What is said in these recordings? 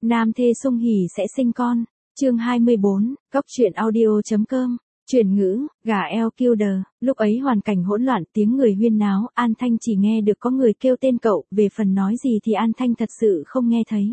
Nam thê sung hỉ sẽ sinh con. Chương 24, Cóc truyện audio.com. Chuyển ngữ, gà eo killer. Lúc ấy hoàn cảnh hỗn loạn, tiếng người huyên náo, An Thanh chỉ nghe được có người kêu tên cậu, về phần nói gì thì An Thanh thật sự không nghe thấy.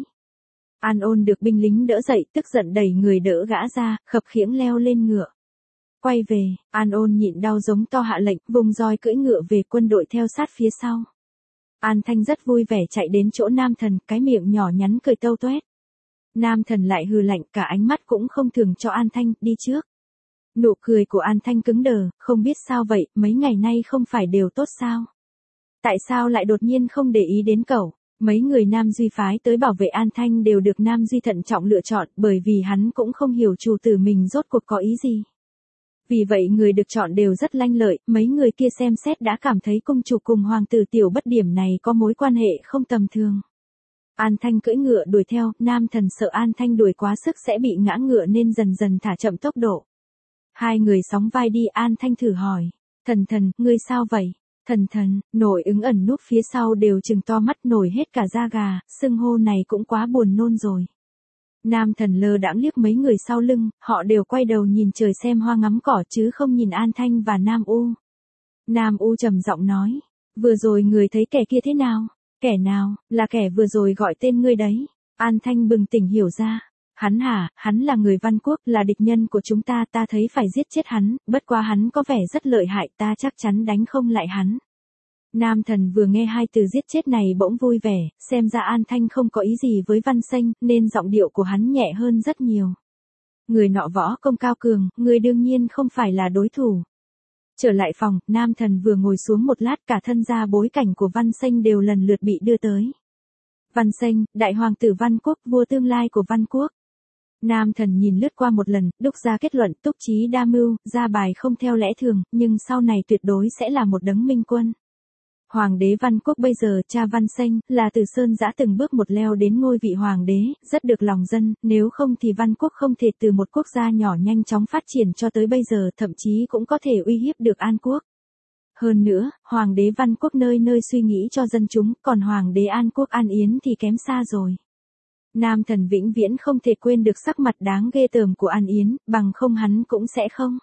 An Ôn được binh lính đỡ dậy, tức giận đẩy người đỡ gã ra, khập khiễng leo lên ngựa. Quay về, An Ôn nhịn đau giống to hạ lệnh, vùng roi cưỡi ngựa về, quân đội theo sát phía sau. An Thanh rất vui vẻ chạy đến chỗ Nam Thần, cái miệng nhỏ nhắn cười tâu toét. Nam Thần lại hừ lạnh, cả ánh mắt cũng không thường cho An Thanh, đi trước. Nụ cười của An Thanh cứng đờ, không biết sao vậy, mấy ngày nay không phải đều tốt sao? Tại sao lại đột nhiên không để ý đến cậu? Mấy người Nam Duy phái tới bảo vệ An Thanh đều được Nam Duy thận trọng lựa chọn, bởi vì hắn cũng không hiểu chủ tử mình rốt cuộc có ý gì. Vì vậy người được chọn đều rất lanh lợi, mấy người kia xem xét đã cảm thấy cung chủ cùng hoàng tử Tiểu Bất Điểm này có mối quan hệ không tầm thường. An Thanh cưỡi ngựa đuổi theo, Nam Thần sợ An Thanh đuổi quá sức sẽ bị ngã ngựa nên dần dần thả chậm tốc độ. Hai người sóng vai đi, An Thanh thử hỏi. Thần, ngươi sao vậy? Thần, Nổi ứng ẩn núp phía sau đều trừng to mắt, nổi hết cả da gà, xưng hô này cũng quá buồn nôn rồi. Nam Thần lơ đãng liếc mấy người sau lưng, họ đều quay đầu nhìn trời xem hoa ngắm cỏ chứ không nhìn An Thanh và Nam U. Nam U trầm giọng nói, vừa rồi người thấy kẻ kia thế nào? Kẻ nào? Là kẻ vừa rồi gọi tên ngươi đấy. An Thanh bừng tỉnh hiểu ra. Hắn hả? Hắn là người Văn Quốc, là địch nhân của chúng ta thấy phải giết chết hắn, bất quá hắn có vẻ rất lợi hại, ta chắc chắn đánh không lại hắn. Nam Thần vừa nghe hai từ giết chết này bỗng vui vẻ, xem ra An Thanh không có ý gì với Văn Xanh, nên giọng điệu của hắn nhẹ hơn rất nhiều. Người nọ võ công cao cường, người đương nhiên không phải là đối thủ. Trở lại phòng, Nam Thần vừa ngồi xuống một lát, cả thân gia bối cảnh của Văn Xanh đều lần lượt bị đưa tới. Văn Xanh, đại hoàng tử Văn Quốc, vua tương lai của Văn Quốc. Nam Thần nhìn lướt qua một lần, đúc ra kết luận, túc trí đa mưu, ra bài không theo lẽ thường, nhưng sau này tuyệt đối sẽ là một đấng minh quân. Hoàng đế Văn Quốc bây giờ, cha Văn Xanh, là từ Sơn Dã từng bước một leo đến ngôi vị hoàng đế, rất được lòng dân, nếu không thì Văn Quốc không thể từ một quốc gia nhỏ nhanh chóng phát triển cho tới bây giờ, thậm chí cũng có thể uy hiếp được An Quốc. Hơn nữa, Hoàng đế Văn Quốc nơi nơi suy nghĩ cho dân chúng, còn Hoàng đế An Quốc An Yến thì kém xa rồi. Nam Thần vĩnh viễn không thể quên được sắc mặt đáng ghê tởm của An Yến, bằng không hắn cũng sẽ không.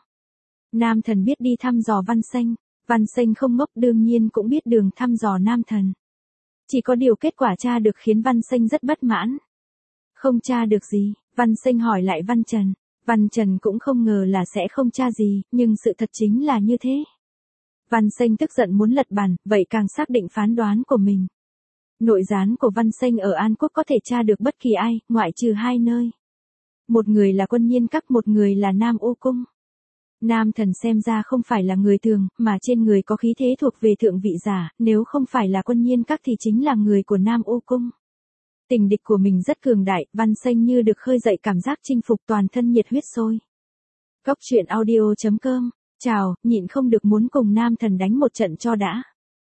Nam Thần biết đi thăm dò Văn Xanh. Văn Xanh không ngốc, đương nhiên cũng biết đường thăm dò Nam Thần. Chỉ có điều kết quả tra được khiến Văn Xanh rất bất mãn. Không tra được gì? Văn Xanh hỏi lại Văn Trần. Văn Trần cũng không ngờ là sẽ không tra gì, nhưng sự thật chính là như thế. Văn Xanh tức giận muốn lật bàn, vậy càng xác định phán đoán của mình. Nội gián của Văn Xanh ở An Quốc có thể tra được bất kỳ ai, ngoại trừ hai nơi. Một người là Quân Nhiên Các, một người là Nam U Cung. Nam Thần xem ra không phải là người thường, mà trên người có khí thế thuộc về thượng vị giả, nếu không phải là Quân Nhiên Các thì chính là người của Nam U Cung. Tình địch của mình rất cường đại, Văn Xanh như được khơi dậy cảm giác chinh phục, toàn thân nhiệt huyết sôi. Cóc truyện audio.com. Chào, nhịn không được muốn cùng Nam Thần đánh một trận cho đã.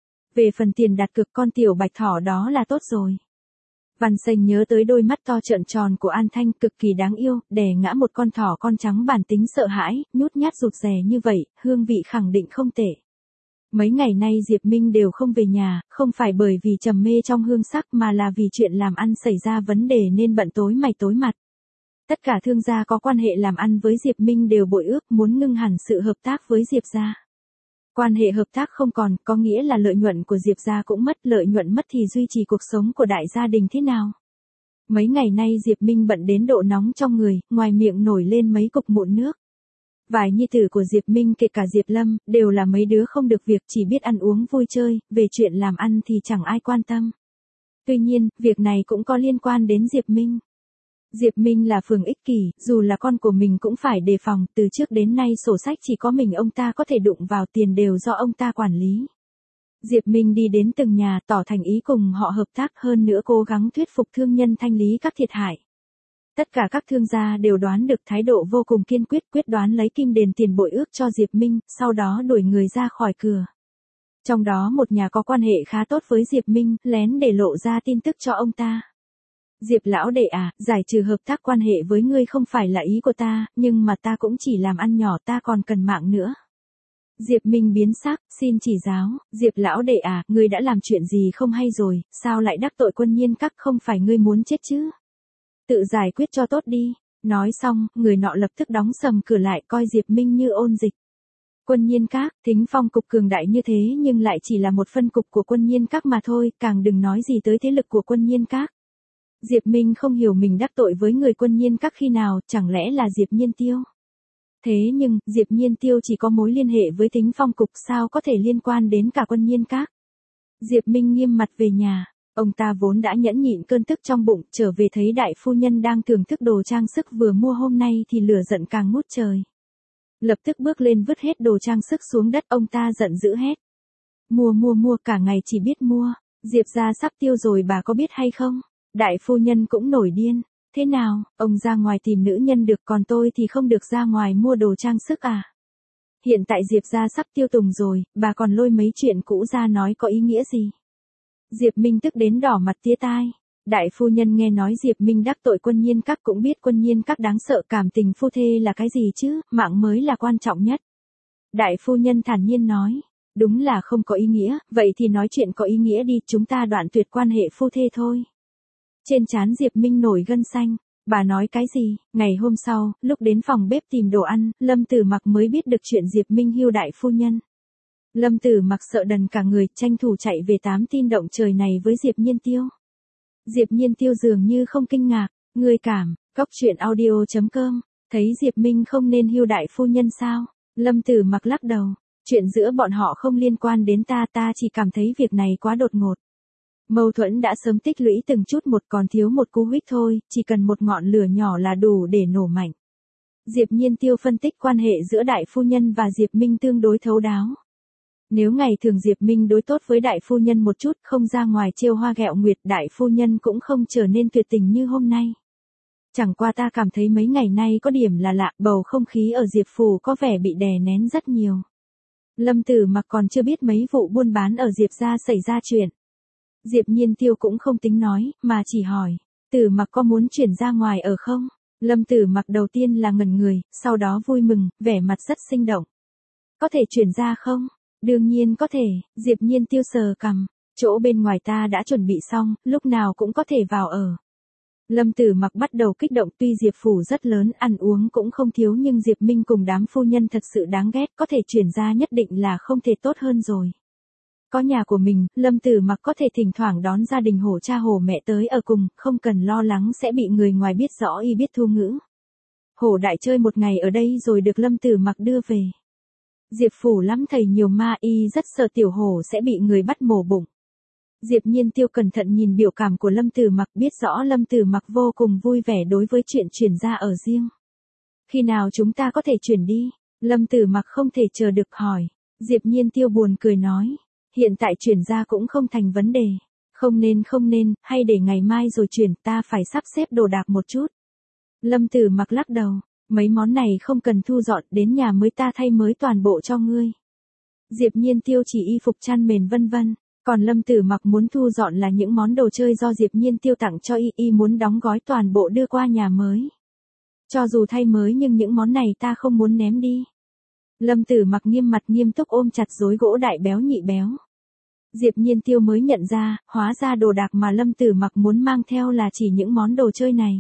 Về phần tiền đặt cược con tiểu bạch thỏ đó là tốt rồi. Văn Xanh nhớ tới đôi mắt to trợn tròn của An Thanh, cực kỳ đáng yêu, đè ngã một con thỏ con trắng bản tính sợ hãi, nhút nhát rụt rè như vậy, hương vị khẳng định không tệ. Mấy ngày nay Diệp Minh đều không về nhà, không phải bởi vì trầm mê trong hương sắc mà là vì chuyện làm ăn xảy ra vấn đề nên bận tối mày tối mặt. Tất cả thương gia có quan hệ làm ăn với Diệp Minh đều bội ước muốn ngưng hẳn sự hợp tác với Diệp gia. Quan hệ hợp tác không còn, có nghĩa là lợi nhuận của Diệp gia cũng mất, lợi nhuận mất thì duy trì cuộc sống của đại gia đình thế nào? Mấy ngày nay Diệp Minh bận đến độ nóng trong người, ngoài miệng nổi lên mấy cục mụn nước. Vài nhi tử của Diệp Minh kể cả Diệp Lâm, đều là mấy đứa không được việc, chỉ biết ăn uống vui chơi, về chuyện làm ăn thì chẳng ai quan tâm. Tuy nhiên, việc này cũng có liên quan đến Diệp Minh. Diệp Minh là phường ích kỷ, dù là con của mình cũng phải đề phòng, từ trước đến nay sổ sách chỉ có mình ông ta có thể đụng vào, tiền đều do ông ta quản lý. Diệp Minh đi đến từng nhà tỏ thành ý cùng họ hợp tác, hơn nữa cố gắng thuyết phục thương nhân thanh lý các thiệt hại. Tất cả các thương gia đều đoán được thái độ vô cùng kiên quyết, quyết đoán lấy kim đền tiền bội ước cho Diệp Minh, sau đó đuổi người ra khỏi cửa. Trong đó một nhà có quan hệ khá tốt với Diệp Minh, lén để lộ ra tin tức cho ông ta. Diệp lão đệ à, giải trừ hợp tác quan hệ với ngươi không phải là ý của ta, nhưng mà ta cũng chỉ làm ăn nhỏ, ta còn cần mạng nữa. Diệp Minh biến sắc, xin chỉ giáo, Diệp lão đệ à, ngươi đã làm chuyện gì không hay rồi, sao lại đắc tội Quân Nhiên Các, không phải ngươi muốn chết chứ? Tự giải quyết cho tốt đi. Nói xong, người nọ lập tức đóng sầm cửa lại coi Diệp Minh như ôn dịch. Quân Nhiên Các, Thính Phong cục cường đại như thế nhưng lại chỉ là một phân cục của Quân Nhiên Các mà thôi, càng đừng nói gì tới thế lực của Quân Nhiên Các. Diệp Minh không hiểu mình đắc tội với người Quân Nhiên Các khi nào, chẳng lẽ là Diệp Nhiên Tiêu. Thế nhưng, Diệp Nhiên Tiêu chỉ có mối liên hệ với Thính Phong cục sao có thể liên quan đến cả Quân Nhiên Các. Diệp Minh nghiêm mặt về nhà, ông ta vốn đã nhẫn nhịn cơn tức trong bụng, trở về thấy đại phu nhân đang thưởng thức đồ trang sức vừa mua hôm nay thì lửa giận càng ngút trời. Lập tức bước lên vứt hết đồ trang sức xuống đất, ông ta giận dữ hét. Mua cả ngày chỉ biết mua, Diệp gia sắp tiêu rồi bà có biết hay không? Đại phu nhân cũng nổi điên, thế nào, ông ra ngoài tìm nữ nhân được còn tôi thì không được ra ngoài mua đồ trang sức à? Hiện tại Diệp gia sắp tiêu tùng rồi, bà còn lôi mấy chuyện cũ ra nói có ý nghĩa gì? Diệp Minh tức đến đỏ mặt tía tai. Đại phu nhân nghe nói Diệp Minh đắc tội Quân Nhiên Các cũng biết Quân Nhiên Các đáng sợ, cảm tình phu thê là cái gì chứ, mạng mới là quan trọng nhất. Đại phu nhân thản nhiên nói, đúng là không có ý nghĩa, vậy thì nói chuyện có ý nghĩa đi, chúng ta đoạn tuyệt quan hệ phu thê thôi. Trên trán Diệp Minh nổi gân xanh, bà nói cái gì? Ngày hôm sau, lúc đến phòng bếp tìm đồ ăn, Lâm Tử Mặc mới biết được chuyện Diệp Minh hưu đại phu nhân. Lâm Tử Mặc sợ đần cả người, tranh thủ chạy về tám tin động trời này với Diệp Nhiên Tiêu. Diệp Nhiên Tiêu dường như không kinh ngạc, người cảm, cóc truyện audio.com, thấy Diệp Minh không nên hưu đại phu nhân sao? Lâm Tử Mặc lắc đầu, chuyện giữa bọn họ không liên quan đến ta chỉ cảm thấy việc này quá đột ngột. Mâu thuẫn đã sớm tích lũy từng chút một, còn thiếu một cú huých thôi, chỉ cần một ngọn lửa nhỏ là đủ để nổ mạnh. Diệp Nhiên Tiêu phân tích quan hệ giữa đại phu nhân và Diệp Minh tương đối thấu đáo. Nếu ngày thường Diệp Minh đối tốt với đại phu nhân một chút, không ra ngoài trêu hoa ghẹo nguyệt, đại phu nhân cũng không trở nên tuyệt tình như hôm nay. Chẳng qua ta cảm thấy mấy ngày nay có điểm là lạ, bầu không khí ở Diệp phủ có vẻ bị đè nén rất nhiều. Lâm Tử Mặc còn chưa biết mấy vụ buôn bán ở Diệp gia xảy ra chuyện. Diệp Nhiên Tiêu cũng không tính nói, mà chỉ hỏi, Tử Mặc có muốn chuyển ra ngoài ở không? Lâm Tử Mặc đầu tiên là ngẩn người, sau đó vui mừng, vẻ mặt rất sinh động. Có thể chuyển ra không? Đương nhiên có thể, Diệp Nhiên Tiêu sờ cằm, chỗ bên ngoài ta đã chuẩn bị xong, lúc nào cũng có thể vào ở. Lâm Tử Mặc bắt đầu kích động, tuy Diệp phủ rất lớn, ăn uống cũng không thiếu nhưng Diệp Minh cùng đám phu nhân thật sự đáng ghét, có thể chuyển ra nhất định là không thể tốt hơn rồi. Có nhà của mình, Lâm Tử Mặc có thể thỉnh thoảng đón gia đình hổ cha hổ mẹ tới ở cùng, không cần lo lắng sẽ bị người ngoài biết rõ y biết thu ngữ. Hổ đại chơi một ngày ở đây rồi được Lâm Tử Mặc đưa về. Diệp phủ lắm thầy nhiều ma, y rất sợ tiểu hổ sẽ bị người bắt mổ bụng. Diệp Nhiên Tiêu cẩn thận nhìn biểu cảm của Lâm Tử Mặc, biết rõ Lâm Tử Mặc vô cùng vui vẻ đối với chuyện chuyển ra ở riêng. Khi nào chúng ta có thể chuyển đi? Lâm Tử Mặc không thể chờ được hỏi. Diệp Nhiên Tiêu buồn cười nói, hiện tại chuyển ra cũng không thành vấn đề. Không nên, hay để ngày mai rồi chuyển, ta phải sắp xếp đồ đạc một chút. Lâm Tử Mặc lắc đầu, mấy món này không cần thu dọn, đến nhà mới ta thay mới toàn bộ cho ngươi. Diệp Nhiên Tiêu chỉ y phục chăn mền vân vân, còn Lâm Tử Mặc muốn thu dọn là những món đồ chơi do Diệp Nhiên Tiêu tặng cho y muốn đóng gói toàn bộ đưa qua nhà mới. Cho dù thay mới nhưng những món này ta không muốn ném đi. Lâm Tử Mặc nghiêm mặt nghiêm túc ôm chặt rối gỗ đại béo nhị béo. Diệp Nhiên Tiêu mới nhận ra, hóa ra đồ đạc mà Lâm Tử Mặc muốn mang theo là chỉ những món đồ chơi này.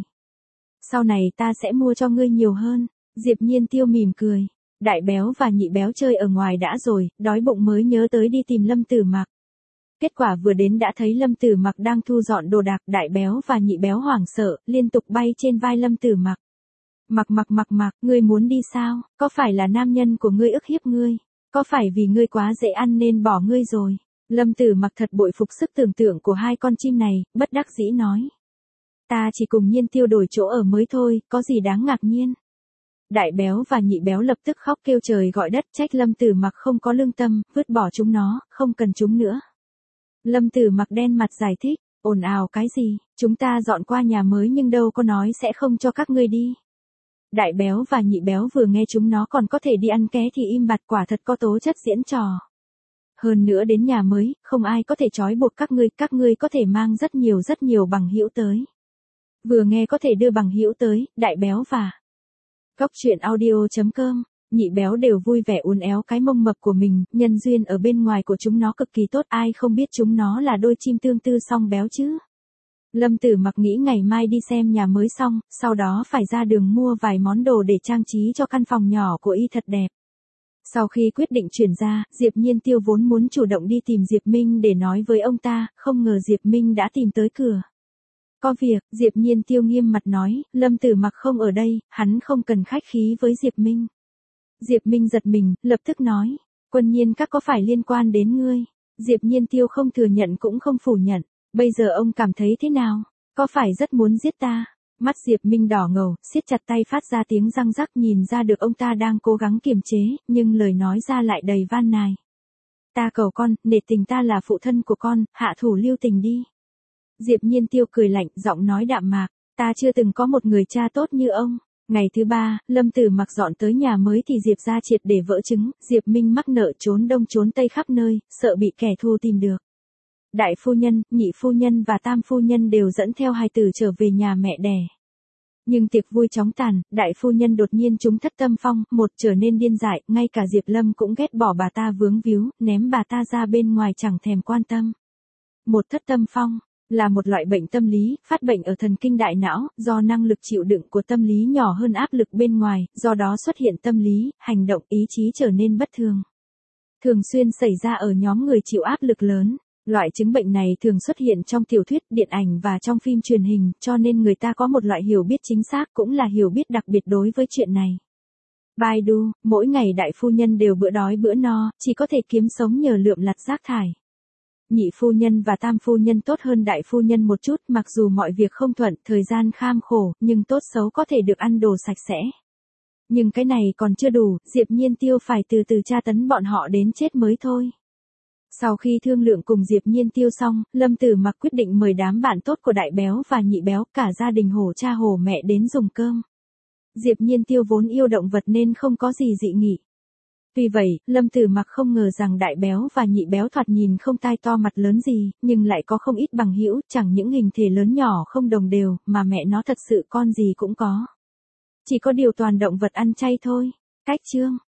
Sau này ta sẽ mua cho ngươi nhiều hơn. Diệp Nhiên Tiêu mỉm cười. Đại béo và nhị béo chơi ở ngoài đã rồi, đói bụng mới nhớ tới đi tìm Lâm Tử Mặc. Kết quả vừa đến đã thấy Lâm Tử Mặc đang thu dọn đồ đạc, đại béo và nhị béo hoảng sợ, liên tục bay trên vai Lâm Tử Mặc. Mặc, ngươi muốn đi sao? Có phải là nam nhân của ngươi ức hiếp ngươi? Có phải vì ngươi quá dễ ăn nên bỏ ngươi rồi? Lâm Tử Mặc thật bội phục sức tưởng tượng của hai con chim này, bất đắc dĩ nói. Ta chỉ cùng Nhiên Tiêu đổi chỗ ở mới thôi, có gì đáng ngạc nhiên. Đại béo và nhị béo lập tức khóc kêu trời gọi đất, trách Lâm Tử Mặc không có lương tâm, vứt bỏ chúng nó, không cần chúng nữa. Lâm Tử Mặc đen mặt giải thích, ồn ào cái gì, chúng ta dọn qua nhà mới nhưng đâu có nói sẽ không cho các ngươi đi. Đại béo và nhị béo vừa nghe chúng nó còn có thể đi ăn ké thì im bặt, quả thật có tố chất diễn trò. Hơn nữa đến nhà mới, không ai có thể trói buộc các ngươi có thể mang rất nhiều bằng hữu tới. Vừa nghe có thể đưa bằng hữu tới, đại béo và cóc truyện audio.com, nhị béo đều vui vẻ uốn éo cái mông mập của mình, nhân duyên ở bên ngoài của chúng nó cực kỳ tốt, ai không biết chúng nó là đôi chim tương tư song béo chứ. Lâm Tử Mặc nghĩ ngày mai đi xem nhà mới xong, sau đó phải ra đường mua vài món đồ để trang trí cho căn phòng nhỏ của y thật đẹp. Sau khi quyết định chuyển ra, Diệp Nhiên Tiêu vốn muốn chủ động đi tìm Diệp Minh để nói với ông ta, không ngờ Diệp Minh đã tìm tới cửa. Có việc, Diệp Nhiên Tiêu nghiêm mặt nói, Lâm Tử Mặc không ở đây, hắn không cần khách khí với Diệp Minh. Diệp Minh giật mình, lập tức nói, Quân Nhiên các có phải liên quan đến ngươi? Diệp Nhiên Tiêu không thừa nhận cũng không phủ nhận, bây giờ ông cảm thấy thế nào? Có phải rất muốn giết ta? Mắt Diệp Minh đỏ ngầu, siết chặt tay phát ra tiếng răng rắc, nhìn ra được ông ta đang cố gắng kiềm chế, nhưng lời nói ra lại đầy van nài. Ta cầu con, nể tình ta là phụ thân của con, hạ thủ lưu tình đi. Diệp Nhiên Tiêu cười lạnh, giọng nói đạm mạc, ta chưa từng có một người cha tốt như ông. Ngày thứ 3, Lâm Tử Mặc dọn tới nhà mới thì Diệp gia triệt để vỡ trứng, Diệp Minh mắc nợ trốn đông trốn tây khắp nơi, sợ bị kẻ thù tìm được. Đại phu nhân, nhị phu nhân và tam phu nhân đều dẫn theo hài tử trở về nhà mẹ đẻ. Nhưng tiệc vui chóng tàn, đại phu nhân đột nhiên trúng thất tâm phong, một trở nên điên dại, ngay cả Diệp Lâm cũng ghét bỏ bà ta vướng víu, ném bà ta ra bên ngoài chẳng thèm quan tâm. Một thất tâm phong là một loại bệnh tâm lý, phát bệnh ở thần kinh đại não, do năng lực chịu đựng của tâm lý nhỏ hơn áp lực bên ngoài, do đó xuất hiện tâm lý, hành động, ý chí trở nên bất thường. Thường xuyên xảy ra ở nhóm người chịu áp lực lớn. Loại chứng bệnh này thường xuất hiện trong tiểu thuyết, điện ảnh và trong phim truyền hình, cho nên người ta có một loại hiểu biết chính xác cũng là hiểu biết đặc biệt đối với chuyện này. Baidu, mỗi ngày đại phu nhân đều bữa đói bữa no, chỉ có thể kiếm sống nhờ lượm lặt rác thải. Nhị phu nhân và tam phu nhân tốt hơn đại phu nhân một chút, mặc dù mọi việc không thuận, thời gian kham khổ, nhưng tốt xấu có thể được ăn đồ sạch sẽ. Nhưng cái này còn chưa đủ, Diệp Nhiên Tiêu phải từ từ tra tấn bọn họ đến chết mới thôi. Sau khi thương lượng cùng Diệp Nhiên Tiêu xong, Lâm Tử Mặc quyết định mời đám bạn tốt của Đại Béo và Nhị Béo, cả gia đình hổ cha hổ mẹ đến dùng cơm. Diệp Nhiên Tiêu vốn yêu động vật nên không có gì dị nghị. Tuy vậy, Lâm Tử Mặc không ngờ rằng Đại Béo và Nhị Béo thoạt nhìn không tai to mặt lớn gì, nhưng lại có không ít bằng hữu, chẳng những hình thể lớn nhỏ không đồng đều, mà mẹ nó thật sự con gì cũng có. Chỉ có điều toàn động vật ăn chay thôi. Cách chương